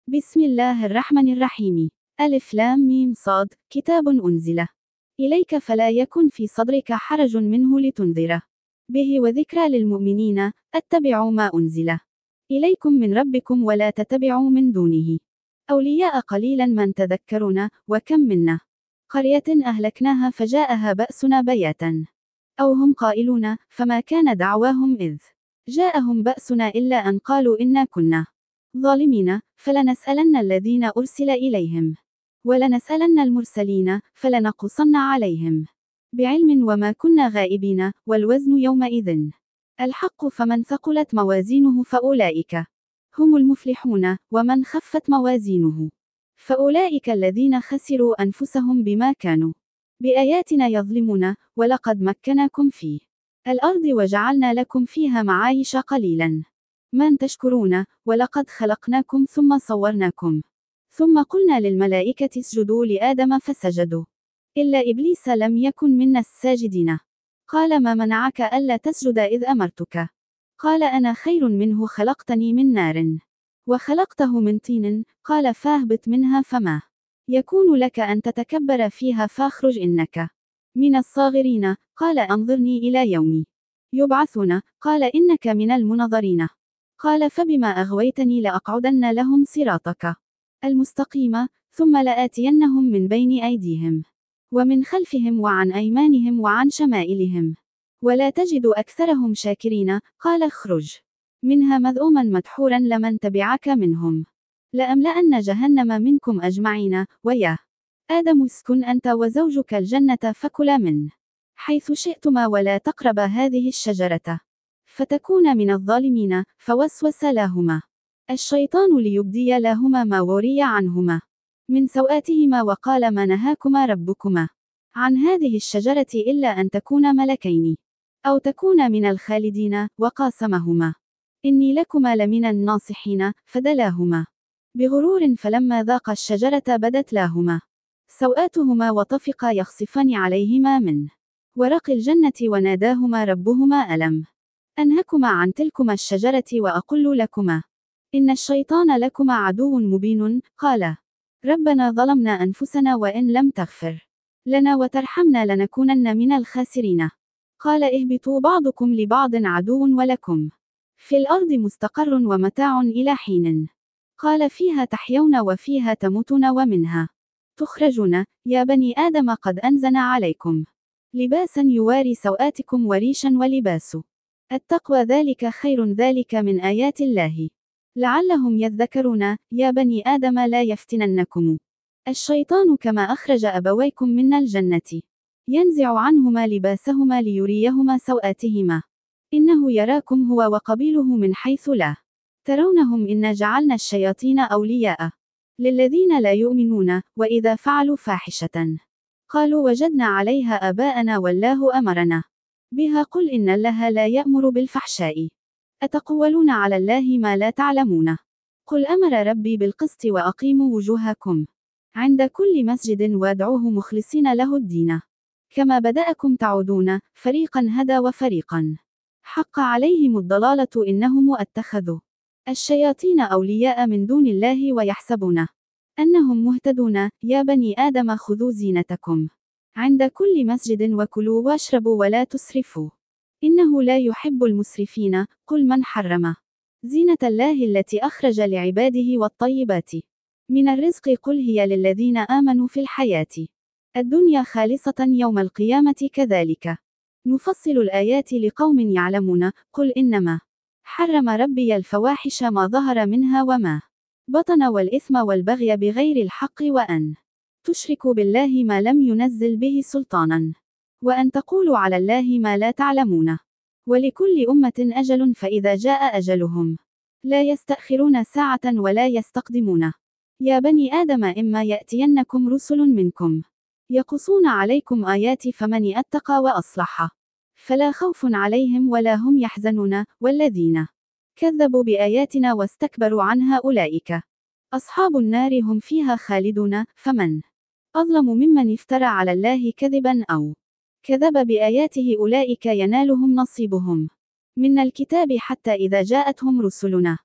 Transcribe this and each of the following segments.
بسم الله الرحمن الرحيم. ألف لام ميم صاد. كتاب أنزل إليك فلا يكن في صدرك حرج منه لتنذر به وذكرى للمؤمنين. اتبعوا ما أنزل إليكم من ربكم ولا تتبعوا من دونه أولياء قليلا من تذكرون. وكم منا قرية أهلكناها فجاءها بأسنا بياتا أو هم قائلون فما كان دعواهم إذ جاءهم بأسنا إلا أن قالوا إنا كنا ظالمين. فلنسألن الذين أرسل إليهم ولنسألن المرسلين فلنقصن عليهم بعلم وما كنا غائبين. والوزن يومئذ الحق فمن ثقلت موازينه فأولئك هم المفلحون ومن خفت موازينه فأولئك الذين خسروا أنفسهم بما كانوا بآياتنا يظلمون. ولقد مكناكم في الأرض وجعلنا لكم فيها معايش قليلا من تشكرون. ولقد خلقناكم ثم صورناكم ثم قلنا للملائكة اسجدوا لآدم فسجدوا إلا إبليس لم يكن منا الساجدين. قال ما منعك ألا تسجد إذ أمرتك؟ قال أنا خير منه خلقتني من نار وخلقته من طين. قال فاهبط منها فما يكون لك أن تتكبر فيها فاخرج إنك من الصاغرين. قال أنظرني إلى يوم يبعثون. قال إنك من المنظرين. قال فبما أغويتني لأقعدن لهم صراطك المستقيم ثم لآتينهم من بين أيديهم ومن خلفهم وعن أيمانهم وعن شمائلهم ولا تجد أكثرهم شاكرين. قال اخرج منها مذءوما مدحورا لمن تبعك منهم لأملأن جهنم منكم أجمعين. ويا آدم اسكن أنت وزوجك الجنة فكلا من حيث شئتما ولا تقربا هذه الشجرة فتكون من الظالمين. فوسوس لهما الشيطان ليبدي لهما ما وري عنهما من سوآتهما وقال ما نهاكما ربكما عن هذه الشجرة إلا أن تكونا ملكين أو تكونا من الخالدين. وقاسمهما إني لكما لمن الناصحين. فدلاهما بغرور فلما ذاقا الشجرة بدت لهما سوآتهما وطفقا يخصفان عليهما من ورق الجنة وناداهما ربهما ألم أنهكما عن تلكما الشجرة وأقل لكما إن الشيطان لكما عدو مبين. قال ربنا ظلمنا أنفسنا وإن لم تغفر لنا وترحمنا لنكونن من الخاسرين. قال اهبطوا بعضكم لبعض عدو ولكم في الأرض مستقر ومتاع إلى حين. قال فيها تحيون وفيها تموتون ومنها تخرجون. يا بني آدم قد أنزلنا عليكم لباسا يواري سوآتكم وريشا ولباس التقوى ذلك خير. ذلك من آيات الله لعلهم يذكرون. يا بني آدم لا يفتننكم الشيطان كما أخرج أبويكم من الجنة ينزع عنهما لباسهما ليريهما سوآتهما إنه يراكم هو وقبيله من حيث لا ترونهم إنا جعلنا الشياطين أولياء للذين لا يؤمنون. وإذا فعلوا فاحشة قالوا وجدنا عليها آباءنا والله أمرنا بها قل إن الله لا يأمر بالفحشاء أتقولون على الله ما لا تعلمون. قل أمر ربي بالقسط وأقيموا وجوهكم عند كل مسجد وادعوه مخلصين له الدين كما بدأكم تعودون. فريقا هدى وفريقا حق عليهم الضلالة إنهم اتخذوا الشياطين أولياء من دون الله ويحسبون أنهم مهتدون. يا بني آدم خذوا زينتكم عند كل مسجد وكلوا واشربوا ولا تسرفوا إنه لا يحب المسرفين. قل من حرم زينة الله التي أخرج لعباده والطيبات من الرزق قل هي للذين آمنوا في الحياة الدنيا خالصة يوم القيامة كذلك نفصل الآيات لقوم يعلمون. قل إنما حرم ربي الفواحش ما ظهر منها وما بطن والإثم والبغي بغير الحق وأن تشركوا بالله ما لم ينزل به سلطانا وأن تقولوا على الله ما لا تعلمون. ولكل أمة أجل فإذا جاء أجلهم لا يستأخرون ساعة ولا يستقدمون. يا بني آدم إما يأتينكم رسل منكم يقصون عليكم آياتي فمن اتقى وأصلح فلا خوف عليهم ولا هم يحزنون. والذين كذبوا بآياتنا واستكبروا عنها أولئك أصحاب النار هم فيها خالدون. فمن أظلم ممن افترى على الله كذبا أو كذب بآياته أولئك ينالهم نصيبهم من الكتاب حتى إذا جاءتهم رسلنا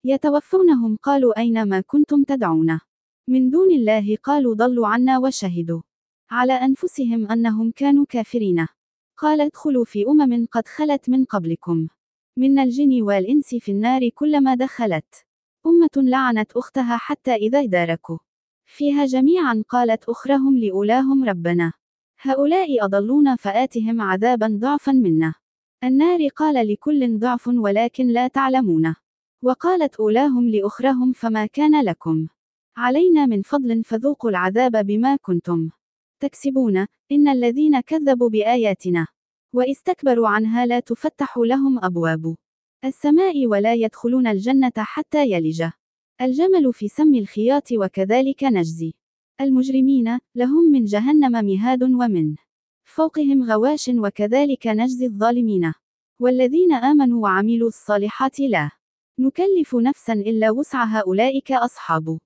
يتوفونهم قالوا أين ما كنتم تدعون من دون الله قالوا ضلوا عنا وشهدوا على أنفسهم أنهم كانوا كافرين. قال ادخلوا في قد خلت من قبلكم من الجن والإنس في النار كلما دخلت لعنت أختها حتى إذا اداركوا فيها جميعا قالت أخرهم لأولاهم ربنا هؤلاء أضلونا فآتهم عذابا ضعفا منا النار قال لكل ضعف ولكن لا تعلمون وقالت أولاهم لأخرهم فما كان لكم علينا من فضل فذوقوا العذاب بما كنتم تكسبون إن الذين كذبوا بآياتنا واستكبروا عنها لا تفتح لهم أبواب السماء ولا يدخلون الجنة حتى يلج الجمل في سم الخياط وكذلك نجزي المجرمين لهم من جهنم مهاد ومن فوقهم غواش وكذلك نجزي الظالمين والذين آمنوا وعملوا الصالحات لا نكلف نفسا إلا وسعها أولئك أصحاب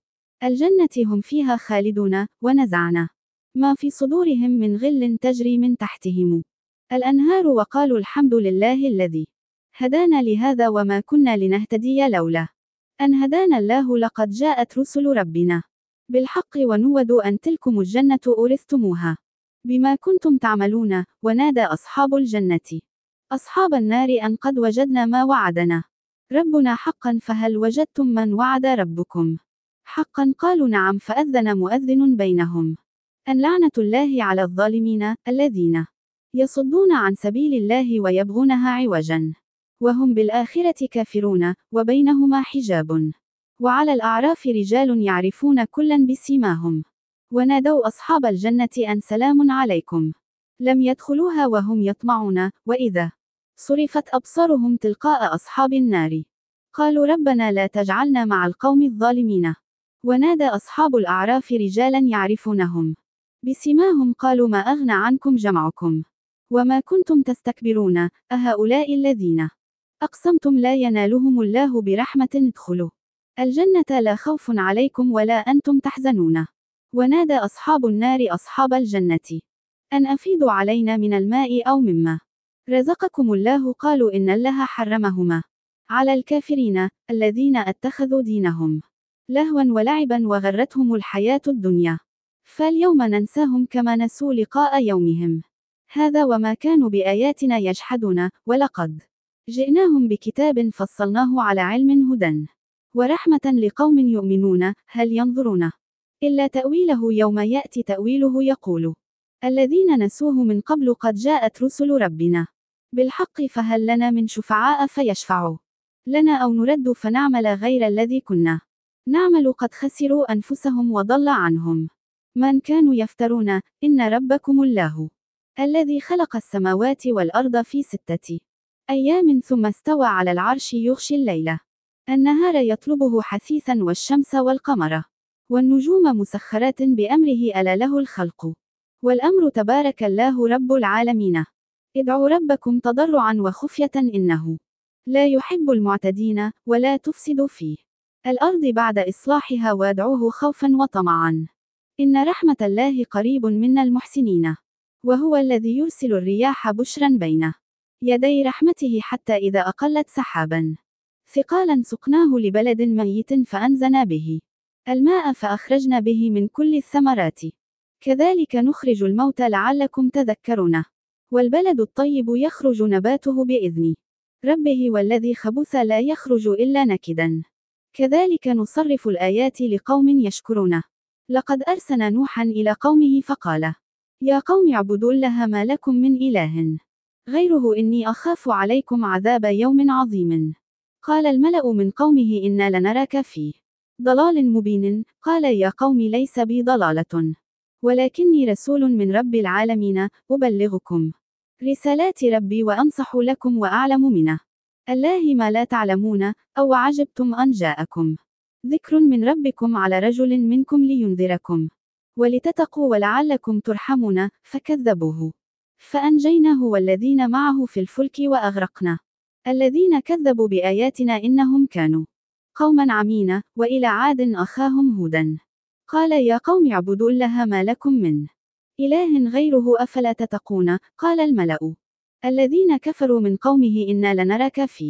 الجنة هم فيها خالدون ونزعنا ما في صدورهم من غل تجري من تحتهم الأنهار وقالوا الحمد لله الذي هدانا لهذا وما كنا لنهتدي لولا أن هدانا الله لقد جاءت رسل ربنا بالحق ونودوا أن تلكم الجنة أورثتموها بما كنتم تعملون ونادى أصحاب الجنة أصحاب النار أن قد وجدنا ما وعدنا ربنا حقا فهل وجدتم من وعد ربكم حقا قالوا نعم فأذن مؤذن بينهم أن لعنة الله على الظالمين الذين يصدون عن سبيل الله ويبغونها عوجا وهم بالآخرة كافرون وبينهما حجاب وعلى الأعراف رجال يعرفون كلا بسيماهم ونادوا أصحاب الجنة أن سلام عليكم لم يدخلوها وهم يطمعون وإذا صرفت أبصارهم تلقاء أصحاب النار قالوا ربنا لا تجعلنا مع القوم الظالمين ونادى أصحاب الأعراف رجالا يعرفونهم بسيماهم قالوا ما أغنى عنكم جمعكم وما كنتم تستكبرون أهؤلاء الذين أقسمتم لا ينالهم الله برحمة ادخلوا الجنة لا خوف عليكم ولا أنتم تحزنون ونادى أصحاب النار أصحاب الجنة أن أفيضوا علينا من الماء أو مما رزقكم الله قالوا إن الله حرمهما على الكافرين الذين اتخذوا دينهم لهوا ولعبا وغرتهم الحياة الدنيا فاليوم ننساهم كما نسوا لقاء يومهم هذا وما كانوا بآياتنا يجحدون ولقد جئناهم بكتاب فصلناه على علم هدى ورحمة لقوم يؤمنون هل ينظرون إلا تأويله يوم يأتي تأويله يقول الذين نسوه من قبل قد جاءت رسل ربنا بالحق فهل لنا من شفعاء فيشفعوا لنا أو نرد فنعمل غير الذي كنا نعمل قد خسروا أنفسهم وضل عنهم من كانوا يفترون إن ربكم الله الذي خلق السماوات والأرض في 6 أيام ثم استوى على العرش يغشي الليل النهار يطلبه حثيثا والشمس والقمر والنجوم مسخرات بأمره ألا له الخلق والأمر تبارك الله رب العالمين ادعوا ربكم تضرعا وخفية إنه لا يحب المعتدين ولا تفسدوا فيه الأرض بعد إصلاحها وادعوه خوفا وطمعا إن رحمة الله قريب من المحسنين وهو الذي يرسل الرياح بشرا بين يدي رحمته حتى إذا أقلت سحابا ثقالا سقناه لبلد ميت فأنزلنا به الماء فأخرجنا به من كل الثمرات كذلك نخرج الموتى لعلكم تذكرون والبلد الطيب يخرج نباته بإذن ربه والذي خبث لا يخرج إلا نكدا كذلك نصرف الآيات لقوم يشكرون لقد أرسلنا نوحا إلى قومه فقال يا قوم اعبدوا الله ما لكم من إله غيره إني أخاف عليكم عذاب يوم عظيم قال الملأ من قومه إنا لنراك في ضلال مبين قال يا قوم ليس بي ضلالة ولكني رسول من رب العالمين أبلغكم رسالات ربي وأنصح لكم وأعلم منه الله ما لا تعلمون أو عجبتم أن جاءكم ذكر من ربكم على رجل منكم لينذركم ولتتقوا ولعلكم ترحمون فكذبوه فأنجيناه والذين معه في الفلك وأغرقنا الذين كذبوا بآياتنا إنهم كانوا قوما عمين وإلى عاد أخاهم هودا قال يا قوم اعبدوا الله ما لكم من إله غيره أفلا تتقون قال الملأ الذين كفروا من قومه إنا لنراك في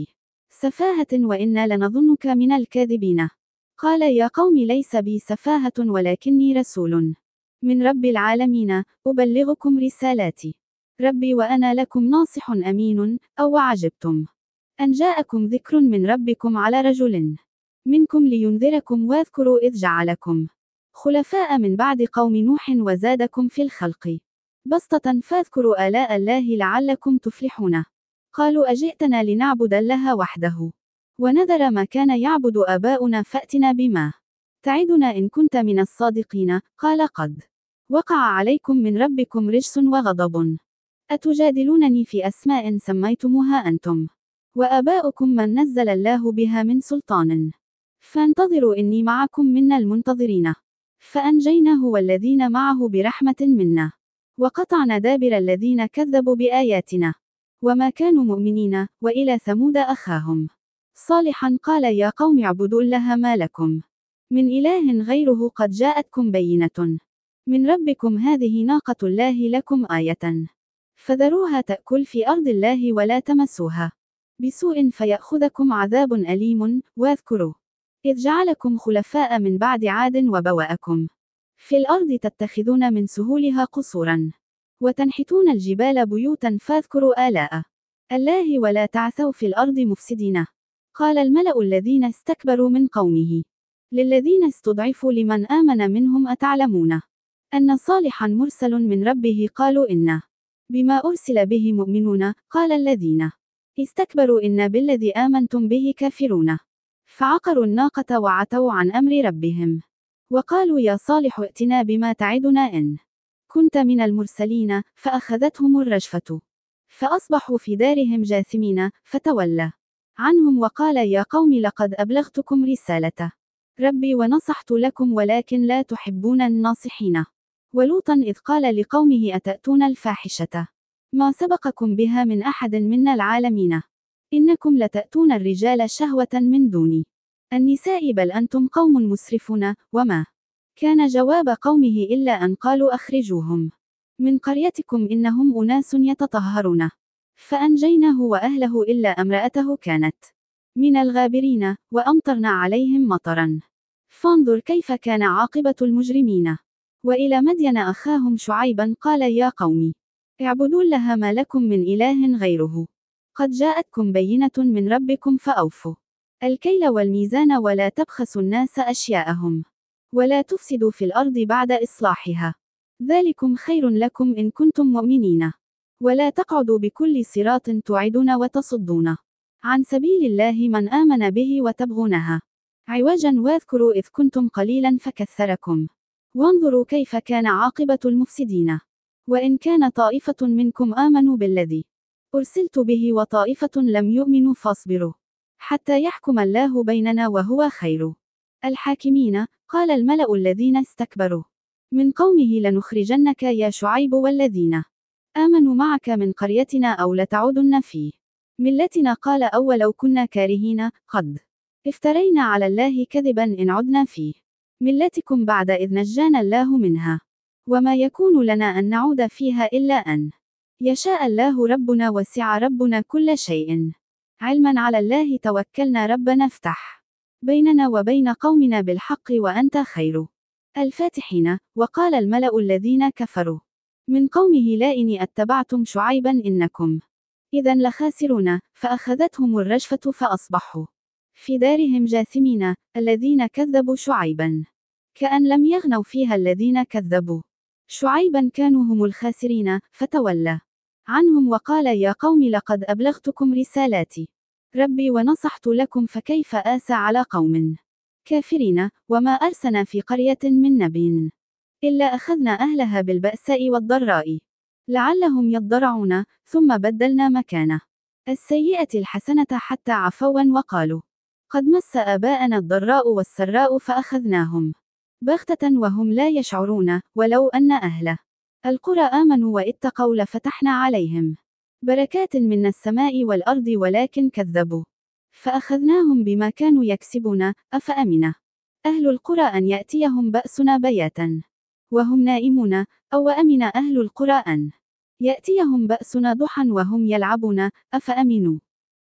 سفاهة وإنا لنظنك من الكاذبين. قال يا قوم ليس بي سفاهة ولكني رسول من رب العالمين أبلغكم رسالات ربي وأنا لكم ناصح أمين. أو عجبتم أن جاءكم ذكر من ربكم على رجل منكم لينذركم واذكروا إذ جعلكم خلفاء من بعد قوم نوح وزادكم في الخلق بسطة فاذكروا آلاء الله لعلكم تفلحون. قالوا أجئتنا لنعبد الله وحده ونذر ما كان يعبد آباؤنا فأتنا بما تعدنا إن كنت من الصادقين. قال قد وقع عليكم من ربكم رجس وغضب أتجادلونني في أسماء سميتموها أنتم وآباؤكم من نزل الله بها من سلطان فانتظروا إني معكم من المنتظرين. فأنجيناه والذين معه برحمة منا وقطعنا دابر الذين كذبوا بآياتنا وما كانوا مؤمنين. وإلى ثمود أخاهم صالحا قال يا قوم اعبدوا الله ما لكم من إله غيره قد جاءتكم بينة من ربكم هذه ناقة الله لكم آية فذروها تأكل في أرض الله ولا تمسوها بسوء فيأخذكم عذاب أليم. واذكروا إذ جعلكم خلفاء من بعد عاد وبوأكم في الأرض تتخذون من سهولها قصورا وتنحتون الجبال بيوتا فاذكروا آلاء الله ولا تعثوا في الأرض مفسدين. قال الملأ الذين استكبروا من قومه للذين استضعفوا لمن آمن منهم أتعلمون أن صالحا مرسل من ربه قالوا إنا بما أرسل به مؤمنون. قال الذين استكبروا إنا بالذي آمنتم به كافرون فعقروا الناقة وعتوا عن أمر ربهم وقالوا يا صالح ائتنا بما تعدنا إن كنت من المرسلين. فأخذتهم الرجفة فأصبحوا في دارهم جاثمين. فتولى عنهم وقال يا قوم لقد أبلغتكم رسالة ربي ونصحت لكم ولكن لا تحبون الناصحين. ولوطا إذ قال لقومه أتأتون الفاحشة ما سبقكم بها من أحد من العالمين إنكم لتأتون الرجال شهوة من دون النساء بل أنتم قوم مسرفون. وما كان جواب قومه إلا أن قالوا أخرجوهم من قريتكم إنهم أناس يتطهرون. فأنجيناه وأهله إلا امرأته كانت من الغابرين وأمطرنا عليهم مطرا فانظر كيف كان عاقبة المجرمين. وإلى مدين أخاهم شعيبا قال يا قوم اعبدوا الله ما لكم من إله غيره قد جاءتكم بينة من ربكم فأوفوا الكيل والميزان ولا تبخسوا الناس أشياءهم ولا تفسدوا في الأرض بعد إصلاحها ذلكم خير لكم إن كنتم مؤمنين. ولا تقعدوا بكل صراط توعدون وتصدون عن سبيل الله من آمن به وتبغونها عوجا واذكروا إذ كنتم قليلا فكثركم وانظروا كيف كان عاقبة المفسدين. وإن كان طائفة منكم آمنوا بالذي أرسلت به وطائفة لم يؤمنوا فاصبروا حتى يحكم الله بيننا وهو خير الحاكمين. قال الملأ الذين استكبروا من قومه لنخرجنك يا شعيب والذين آمنوا معك من قريتنا أو لتعودن في ملتنا. قال أولو كنا كارهين قد افترينا على الله كذبا إن عدنا في ملتكم بعد إذ نجانا الله منها وما يكون لنا أن نعود فيها إلا أن يشاء الله ربنا وسع ربنا كل شيء علما على الله توكلنا ربنا افتح بيننا وبين قومنا بالحق وأنت خير الفاتحين. وقال الملأ الذين كفروا من قومه لئن اتبعتم شعيبا إنكم إذا لخاسرون. فأخذتهم الرجفة فأصبحوا في دارهم جاثمين. الذين كذبوا شعيبا كأن لم يغنوا فيها الذين كذبوا شعيبا كانوا هم الخاسرين. فتولى عنهم وقال يا قوم لقد أبلغتكم رسالات ربي ونصحت لكم فكيف آسى على قوم كافرين. وما أرسلنا في قرية من نبي إلا أخذنا أهلها بالبأساء والضراء لعلهم يضرعون ثم بدلنا مكان السيئة الحسنة حتى عفوا وقالوا قد مس آباءنا الضراء والسراء فأخذناهم بغتة وهم لا يشعرون. ولو أن أهل القرى آمنوا واتقوا لفتحنا عليهم بركات من السماء والأرض ولكن كذبوا فأخذناهم بما كانوا يكسبون. أفأمن أهل القرى أن يأتيهم بأسنا بياتا وهم نائمون أو أمن أهل القرى أن يأتيهم بأسنا ضحى وهم يلعبون. أفأمنوا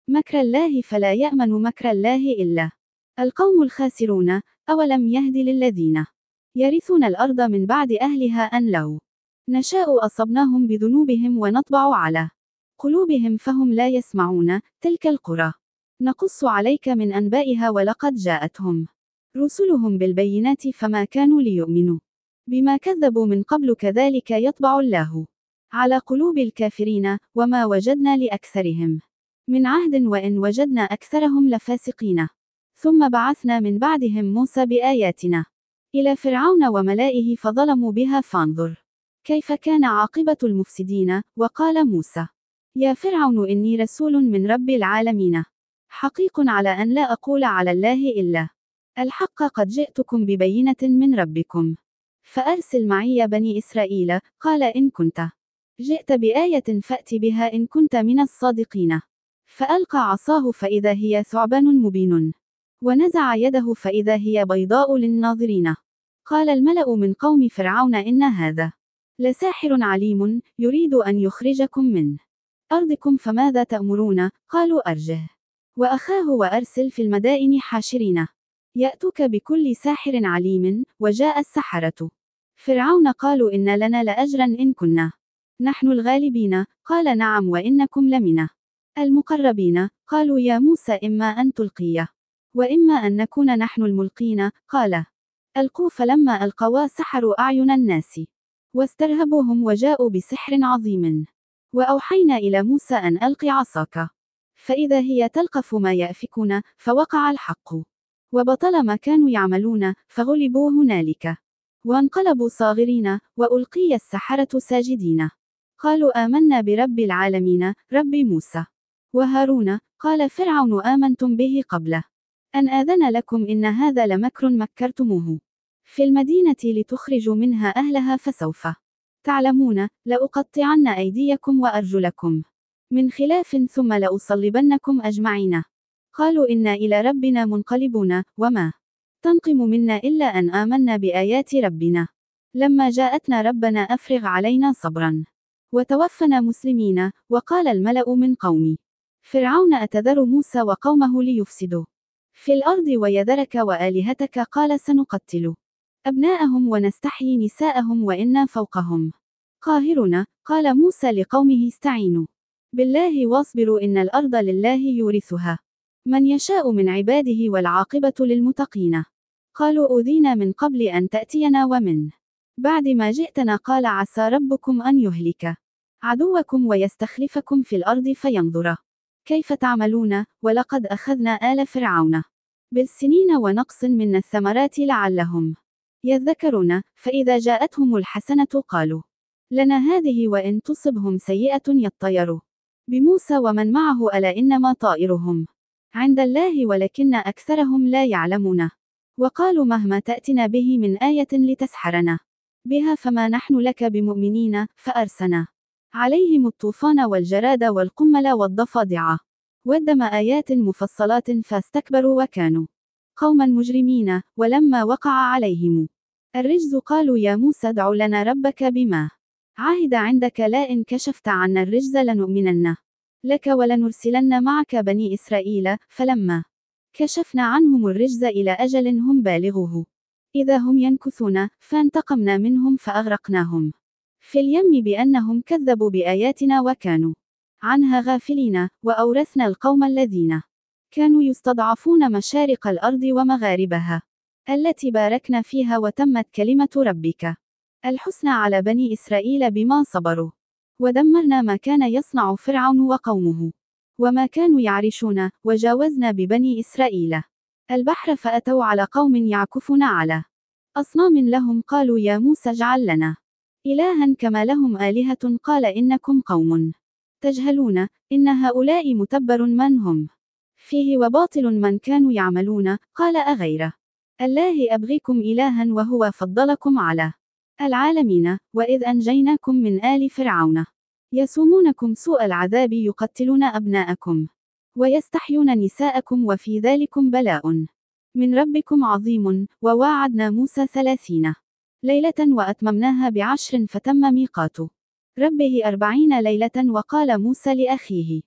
مكر الله فلا يأمن مكر الله إلا القوم الخاسرون. أولم يهد للذين يرثون الأرض من بعد أهلها أن لو نشاء أصبناهم بذنوبهم ونطبع على قلوبهم فهم لا يسمعون. تلك القرى نقص عليك من أنبائها ولقد جاءتهم رسلهم بالبينات فما كانوا ليؤمنوا بما كذبوا من قبل كذلك يطبع الله على قلوب الكافرين وما وجدنا لأكثرهم من عهد وإن وجدنا أكثرهم لفاسقين. ثم بعثنا من بعدهم موسى بآياتنا إلى فرعون وملائه فظلموا بها فانظر كيف كان عاقبة المفسدين. وقال موسى يا فرعون إني رسول من رب العالمين حقيق على أن لا أقول على الله إلا الحق قد جئتكم ببينة من ربكم فأرسل معي بني إسرائيل. قال إن كنت جئت بآية فأت بها إن كنت من الصادقين. فألقى عصاه فإذا هي ثعبان مبين ونزع يده فإذا هي بيضاء للناظرين. قال الملأ من قوم فرعون إن هذا لساحر عليم يريد أن يخرجكم من أرضكم فماذا تأمرون؟ قالوا أرجه وأخاه وأرسل في المدائن حاشرين يأتوك بكل ساحر عليم. وجاء السحرة فرعون قالوا إن لنا لأجرا إن كنا نحن الغالبين. قال نعم وإنكم لمن المقربين. قالوا يا موسى إما أن تلقي وإما أن نكون نحن الملقين. قال ألقوا فلما ألقوا سحروا أعين الناس واسترهبوهم وجاءوا بسحر عظيم. وأوحينا إلى موسى أن ألق عصاك فإذا هي تلقف ما يأفكون فوقع الحق وبطل ما كانوا يعملون فغلبوا هنالك وانقلبوا صاغرين وألقي السحرة ساجدين قالوا آمنا برب العالمين رب موسى وهارون. قال فرعون آمنتم به قبل أن آذن لكم إن هذا لمكر مكرتموه في المدينة لتخرجوا منها أهلها فسوف تعلمون. لأقطعن أيديكم وأرجلكم من خلاف ثم لأصلبنكم أجمعين. قالوا إنا إلى ربنا منقلبون وما تنقم منا إلا أن آمنا بآيات ربنا لما جاءتنا ربنا أفرغ علينا صبرا وتوفنا مسلمين. وقال الملأ من قوم فرعون أتذر موسى وقومه ليفسدوا في الأرض ويذرك وآلهتك قال سنقتل أبناءهم ونستحيي نساءهم وإنا فوقهم قاهرون. قال موسى لقومه استعينوا بالله واصبروا إن الأرض لله يورثها من يشاء من عباده والعاقبة للمتقين. قالوا أوذينا من قبل أن تأتينا ومن بعد ما جئتنا. قال عسى ربكم أن يهلك عدوكم ويستخلفكم في الأرض فينظر كيف تعملون. ولقد أخذنا آل فرعون بالسنين ونقص من الثمرات لعلهم يذكرون. فإذا جاءتهم الحسنة قالوا لنا هذه وإن تصبهم سيئة يطيروا بموسى ومن معه ألا إنما طائرهم عند الله ولكن أكثرهم لا يعلمون. وقالوا مهما تأتنا به من آية لتسحرنا بها فما نحن لك بمؤمنين. فأرسلنا عليهم الطوفان والجراد والقمل والضفادع والدم آيات مفصلات فاستكبروا وكانوا قوما مجرمين. ولما وقع عليهم الرجز قالوا يا موسى ادع لنا ربك بما عهد عندك لئن كشفت عنا الرجز لنؤمنن لك ولنرسلن معك بني إسرائيل. فلما كشفنا عنهم الرجز إلى أجل هم بالغوه إذا هم ينكثون فانتقمنا منهم فأغرقناهم في اليم بأنهم كذبوا بآياتنا وكانوا عنها غافلين. وأورثنا القوم الذين كانوا يستضعفون مشارق الأرض ومغاربها التي باركنا فيها وتمت كلمة ربك الحسنى على بني إسرائيل بما صبروا ودمرنا ما كان يصنع فرعون وقومه وما كانوا يعرشون. وجاوزنا ببني إسرائيل البحر فأتوا على قوم يعكفون على أصنام لهم قالوا يا موسى اجعل لنا إلها كما لهم آلهة قال إنكم قوم تجهلون إن هؤلاء متبر من هم فيه وباطل من كانوا يعملون. قال أغير الله أبغيكم إلها وهو فضلكم على العالمين. وإذ أنجيناكم من آل فرعون يسومونكم سوء العذاب يقتلون أبناءكم ويستحيون نساءكم وفي ذلكم بلاء من ربكم عظيم. وواعدنا موسى 30 ليلة وأتممناها ب10 فتم ميقات ربه 40 ليلة. وقال موسى لأخيه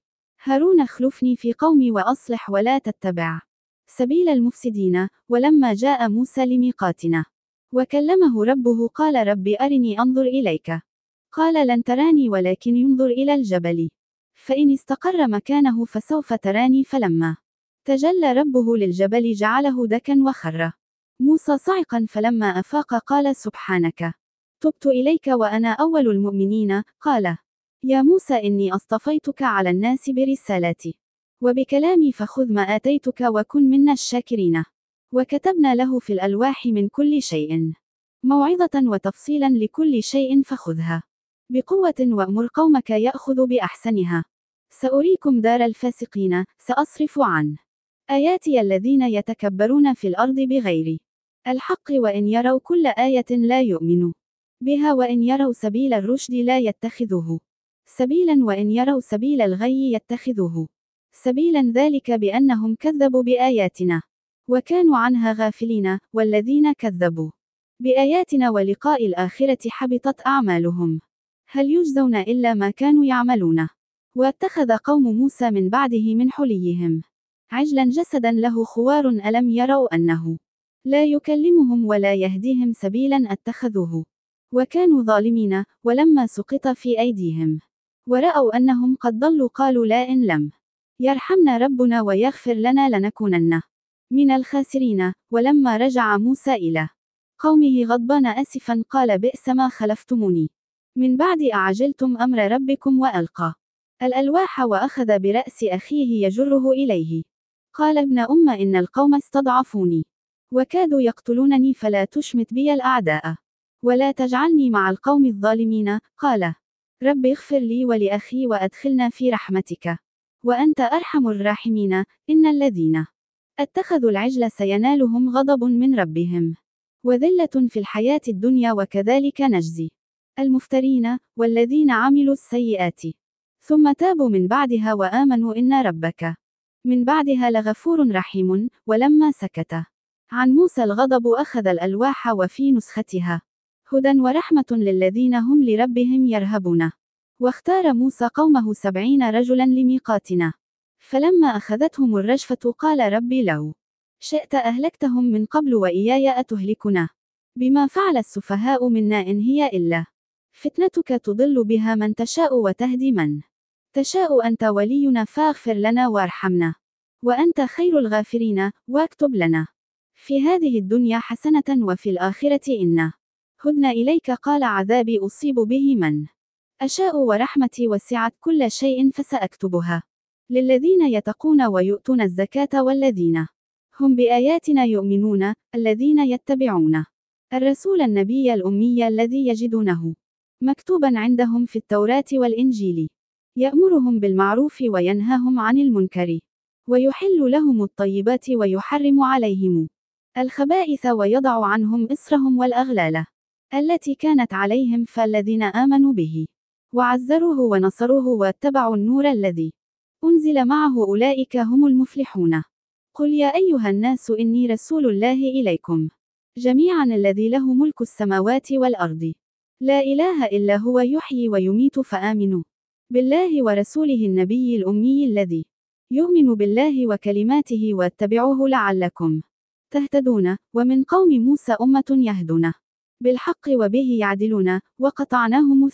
هارون اخلفني في قومي وأصلح ولا تتبع سبيل المفسدين. ولما جاء موسى لميقاتنا وكلمه ربه قال رب أرني أنظر إليك. قال لن تراني ولكن ينظر إلى الجبل فإن استقر مكانه فسوف تراني. فلما تجلى ربه للجبل جعله دكا وخر موسى صعقا. فلما أفاق قال سبحانك تبت إليك وأنا أول المؤمنين. قال يا موسى إني أصطفيتك على الناس برسالتي وبكلامي فخذ ما آتيتك وكن من الشاكرين. وكتبنا له في الألواح من كل شيء موعظة وتفصيلا لكل شيء فخذها بقوة وأمر قومك يأخذ بأحسنها. سأريكم دار الفاسقين. سأصرف عن آياتي الذين يتكبرون في الأرض بغير الحق وإن يروا كل آية لا يؤمنوا بها وإن يروا سبيل الرشد لا يتخذوه سبيلا وإن يروا سبيل الغي يتخذوه سبيلا. ذلك بأنهم كذبوا بآياتنا وكانوا عنها غافلين. والذين كذبوا بآياتنا ولقاء الآخرة حبطت أعمالهم هل يجزون إلا ما كانوا يعملون. واتخذ قوم موسى من بعده من حليهم عجلا جسدا له خوار ألم يروا أنه لا يكلمهم ولا يهديهم سبيلا اتخذوه وكانوا ظالمين. ولما سقط في أيديهم ورأوا أنهم قد ضلوا قالوا لا إن لم يرحمنا ربنا ويغفر لنا لنكونن من الخاسرين. ولما رجع موسى إلى قومه غضبان أسفا قال بئس ما خلفتموني من بعد أعجلتم أمر ربكم. وألقى الألواح وأخذ برأس أخيه يجره إليه قال ابن أم إن القوم استضعفوني وكادوا يقتلونني فلا تشمت بي الأعداء ولا تجعلني مع القوم الظالمين. قال رب اغفر لي ولأخي وأدخلنا في رحمتك وأنت أرحم الراحمين. إن الذين اتخذوا العجل سينالهم غضب من ربهم وذلة في الحياة الدنيا وكذلك نجزي المفترين. والذين عملوا السيئات ثم تابوا من بعدها وآمنوا إن ربك من بعدها لغفور رحيم. ولما سكت عن موسى الغضب أخذ الألواح وفي نسختها هدى ورحمة للذين هم لربهم يرهبون. واختار موسى قومه 70 رجلا لميقاتنا فلما أخذتهم الرجفة قال ربي لو شئت أهلكتهم من قبل وإياي أتهلكنا بما فعل السفهاء منا إن هي إلا فتنتك تضل بها من تشاء وتهدي من تشاء. أنت ولينا فاغفر لنا وارحمنا وأنت خير الغافرين. واكتب لنا في هذه الدنيا حسنة وفي الآخرة إنا هدنا إليك. قال عذابي أصيب به من أشاء ورحمتي وسعت كل شيء فسأكتبها للذين يتقون ويؤتون الزكاة والذين هم بآياتنا يؤمنون. الذين يتبعون الرسول النبي الأمي الذي يجدونه مكتوبا عندهم في التوراة والإنجيل يأمرهم بالمعروف وينهاهم عن المنكر ويحل لهم الطيبات ويحرم عليهم الخبائث ويضع عنهم إصرهم والأغلال التي كانت عليهم. فالذين آمنوا به وعزروه ونصروه واتبعوا النور الذي أنزل معه أولئك هم المفلحون. قل يا أيها الناس إني رسول الله إليكم جميعا الذي له ملك السماوات والأرض لا إله إلا هو يحيي ويميت. فآمنوا بالله ورسوله النبي الأمي الذي يؤمن بالله وكلماته واتبعوه لعلكم تهتدون. ومن قوم موسى أمة يهدون بالحق وبه يعدلون. وقطعناهم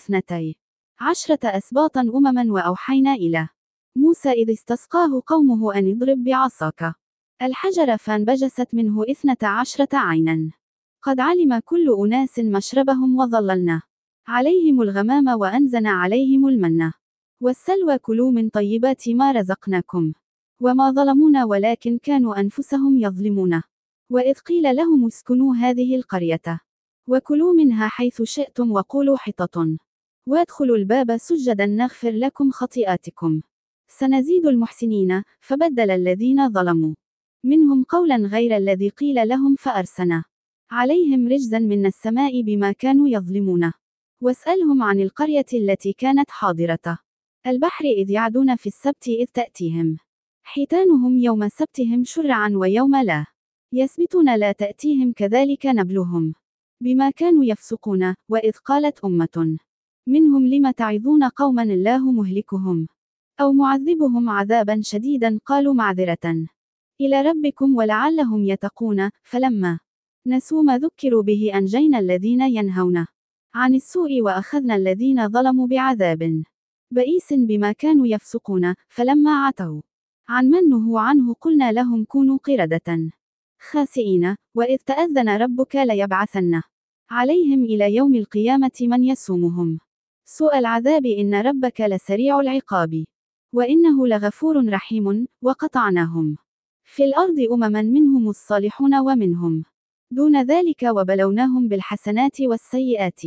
12 أسباطا أمما وأوحينا إلى موسى إذ استسقاه قومه أن اضرب بعصاك الحجر فانبجست منه 12 عينا قد علم كل أناس مشربهم وظللنا عليهم الغمام وأنزلنا عليهم المن والسلوى. كلوا من طيبات ما رزقناكم وما ظلمونا ولكن كانوا أنفسهم يظلمون. وإذ قيل لهم اسكنوا هذه القرية وكلوا منها حيث شئتم وقولوا حطة وادخلوا الباب سجدا نغفر لكم خطيئاتكم سنزيد المحسنين. فبدل الذين ظلموا منهم قولا غير الذي قيل لهم فأرسلنا عليهم رجزا من السماء بما كانوا يظلمون. واسألهم عن القرية التي كانت حاضرة البحر إذ يعدون في السبت إذ تأتيهم حيتانهم يوم سبتهم شرعا ويوم لا يسبتون لا تأتيهم كذلك نبلهم بما كانوا يفسقون. وإذ قالت أمة منهم لم تعظون قوما الله مهلكهم أو معذبهم عذابا شديدا قالوا معذرة إلى ربكم ولعلهم يتقون، فلما نسوا ما ذكروا به أنجينا الذين ينهون عن السوء وأخذنا الذين ظلموا بعذاب بئيس بما كانوا يفسقون، فلما عتوا عن من نهوا عنه قلنا لهم كونوا قردة خاسئين. وإذ تأذن ربك ليبعثن عليهم إلى يوم القيامة من يسومهم سوء العذاب إن ربك لسريع العقاب وإنه لغفور رحيم. وقطعناهم في الأرض أمما منهم الصالحون ومنهم دون ذلك وبلوناهم بالحسنات والسيئات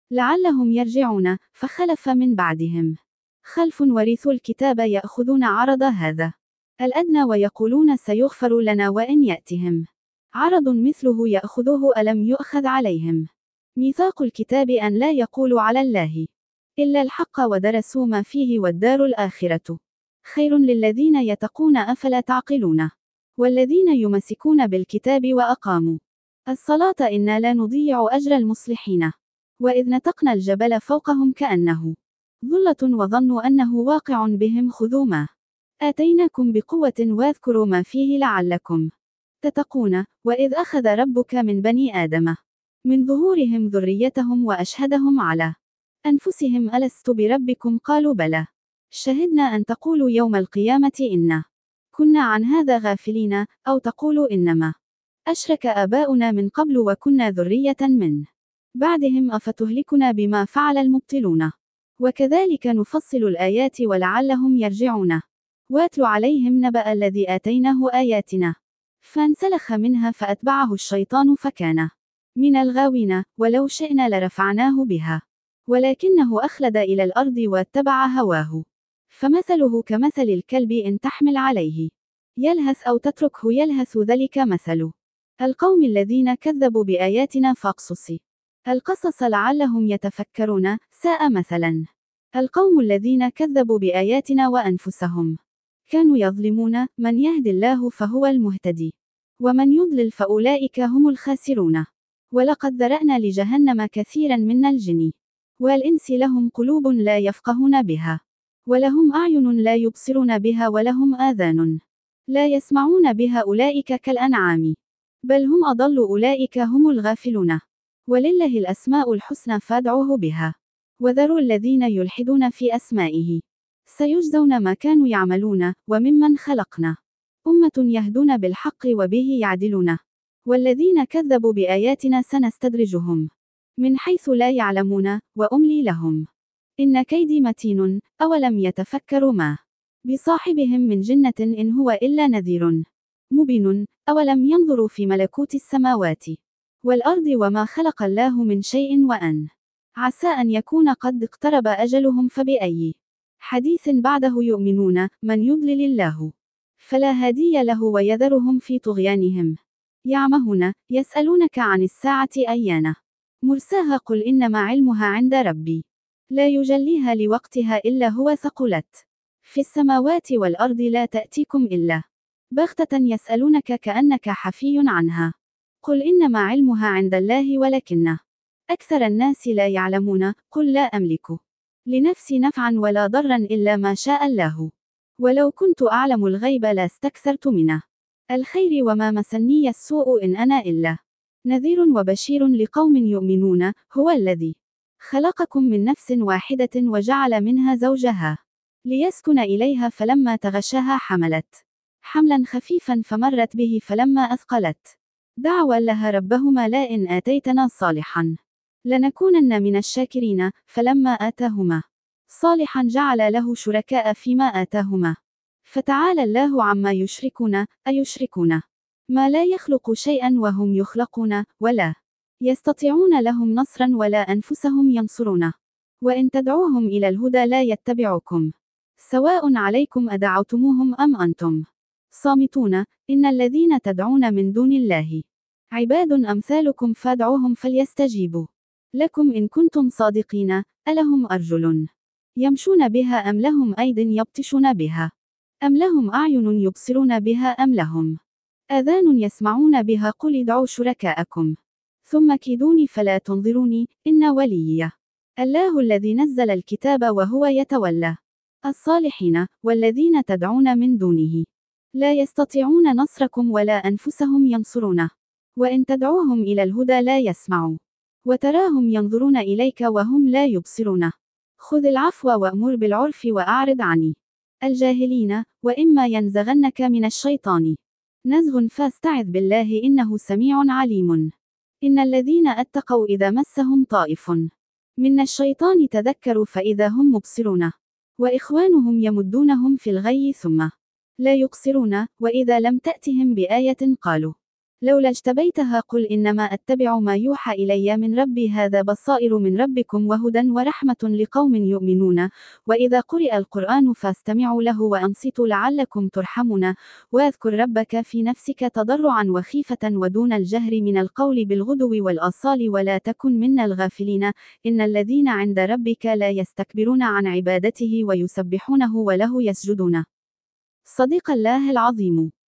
لعلهم يرجعون. فخلف من بعدهم خلف ورثوا الكتاب يأخذون عرض هذا الأدنى ويقولون سيغفر لنا وإن يأتهم عرض مثله يأخذوه ألم يؤخذ عليهم ميثاق الكتاب أن لا يقولوا على الله إلا الحق ودرسوا ما فيه والدار الآخرة خير للذين يتقون أفلا تعقلون. والذين يمسكون بالكتاب وأقاموا الصلاة إنا لا نضيع أجر المصلحين. وإذ نتقنا الجبل فوقهم كأنه ظلة وظنوا أنه واقع بهم خذوا ما آتيناكم بقوة واذكروا ما فيه لعلكم تتقون. وإذ أخذ ربك من بني آدم من ظهورهم ذريتهم وأشهدهم على أنفسهم ألست بربكم قالوا بلى شهدنا أن تقولوا يوم القيامة إنا كنا عن هذا غافلين أو تقولوا إنما أشرك آباؤنا من قبل وكنا ذرية من بعدهم أفتهلكنا بما فعل المبطلون وكذلك نفصل الآيات ولعلهم يرجعون. واتل عليهم نبأ الذي آتيناه آياتنا فانسلخ منها فأتبعه الشيطان فكان من الغاوين. ولو شئنا لرفعناه بها ولكنه أخلد إلى الأرض واتبع هواه فمثله كمثل الكلب إن تحمل عليه يلهث أو تتركه يلهث ذلك مثل القوم الذين كذبوا بآياتنا فاقصص القصص لعلهم يتفكرون ساء مثلا القوم الذين كذبوا بآياتنا وأنفسهم كانوا يظلمون. من يهد الله فهو المهتدي ومن يضلل فأولئك هم الخاسرون. ولقد ذرأنا لجهنم كثيرا من الجن والإنس لهم قلوب لا يفقهون بها ولهم أعين لا يبصرون بها ولهم آذان لا يسمعون بها أولئك كالأنعام بل هم أضل أولئك هم الغافلون. ولله الأسماء الحسنى فادعوه بها وذروا الذين يلحدون في أسمائه سيجزون ما كانوا يعملون. وممن خلقنا أمة يهدون بالحق وبه يعدلون والذين كذبوا بآياتنا سنستدرجهم من حيث لا يعلمون وأملي لهم إن كيدي متين. أولم يتفكروا ما بصاحبهم من جنة إن هو إلا نذير مبين. أولم ينظروا في ملكوت السماوات والأرض وما خلق الله من شيء وأن عسى أن يكون قد اقترب أجلهم فبأي حديث بعده يؤمنون. من يضلل الله فلا هادي له ويذرهم في طغيانهم يعمهون. يسألونك عن الساعة أيان مرساها قل إنما علمها عند ربي لا يجليها لوقتها إلا هو ثقلت في السماوات والأرض لا تأتيكم إلا بغتة يسألونك كأنك حفي عنها قل إنما علمها عند الله ولكن أكثر الناس لا يعلمون. قل لا أملك لنفسي نفعا ولا ضرا إلا ما شاء الله ولو كنت أعلم الغيب لاستكثرت منه الخير وما مسني السوء إن أنا إلا نذير وبشير لقوم يؤمنون. هو الذي خلقكم من نفس واحدة وجعل منها زوجها ليسكن إليها فلما تغشاها حملت حملا خفيفا فمرت به فلما أثقلت دعوا لها ربهما لئن آتيتنا صالحا لنكونن من الشاكرين. فلما آتاهما صالحا جعل له شركاء فيما آتاهما فتعالى الله عما يشركون. أيشركون ما لا يخلق شيئا وهم يخلقون ولا يستطيعون لهم نصرا ولا أنفسهم ينصرون وإن تدعوهم إلى الهدى لا يتبعكم سواء عليكم أدعوتموهم أم أنتم صامتون. إن الذين تدعون من دون الله عباد أمثالكم فادعوهم فليستجيبوا لكم إن كنتم صادقين. ألهم أرجل يمشون بها أم لهم أيد يبطشون بها أم لهم أعين يبصرون بها أم لهم آذان يسمعون بها قل ادعوا شركاءكم ثم كيدوني فلا تنظروني إن وليي الله الذي نزل الكتاب وهو يتولى الصالحين والذين تدعون من دونه لا يستطيعون نصركم ولا أنفسهم ينصرونه، وإن تدعوهم إلى الهدى لا يسمعوا، وتراهم ينظرون إليك وهم لا يبصرون. خذ العفو وأمر بالعرف وأعرض عن الجاهلين، وإما ينزغنك من الشيطان نزغ فاستعذ بالله إنه سميع عليم. إن الذين اتقوا إذا مسهم طائف من الشيطان تذكروا فإذا هم مبصرون، وإخوانهم يمدونهم في الغي ثم لا يقصرون، وإذا لم تأتهم بآية قالوا لولا اجتبيتها قل إنما أتبع ما يوحى إلي من ربي هذا بصائر من ربكم وهدى ورحمة لقوم يؤمنون. وإذا قرئ القرآن فاستمعوا له وأنصتوا لعلكم ترحمون. واذكر ربك في نفسك تضرعا وخيفة ودون الجهر من القول بالغدو والآصال ولا تكن من الغافلين. إن الذين عند ربك لا يستكبرون عن عبادته ويسبحونه وله يسجدون. صدق الله العظيم.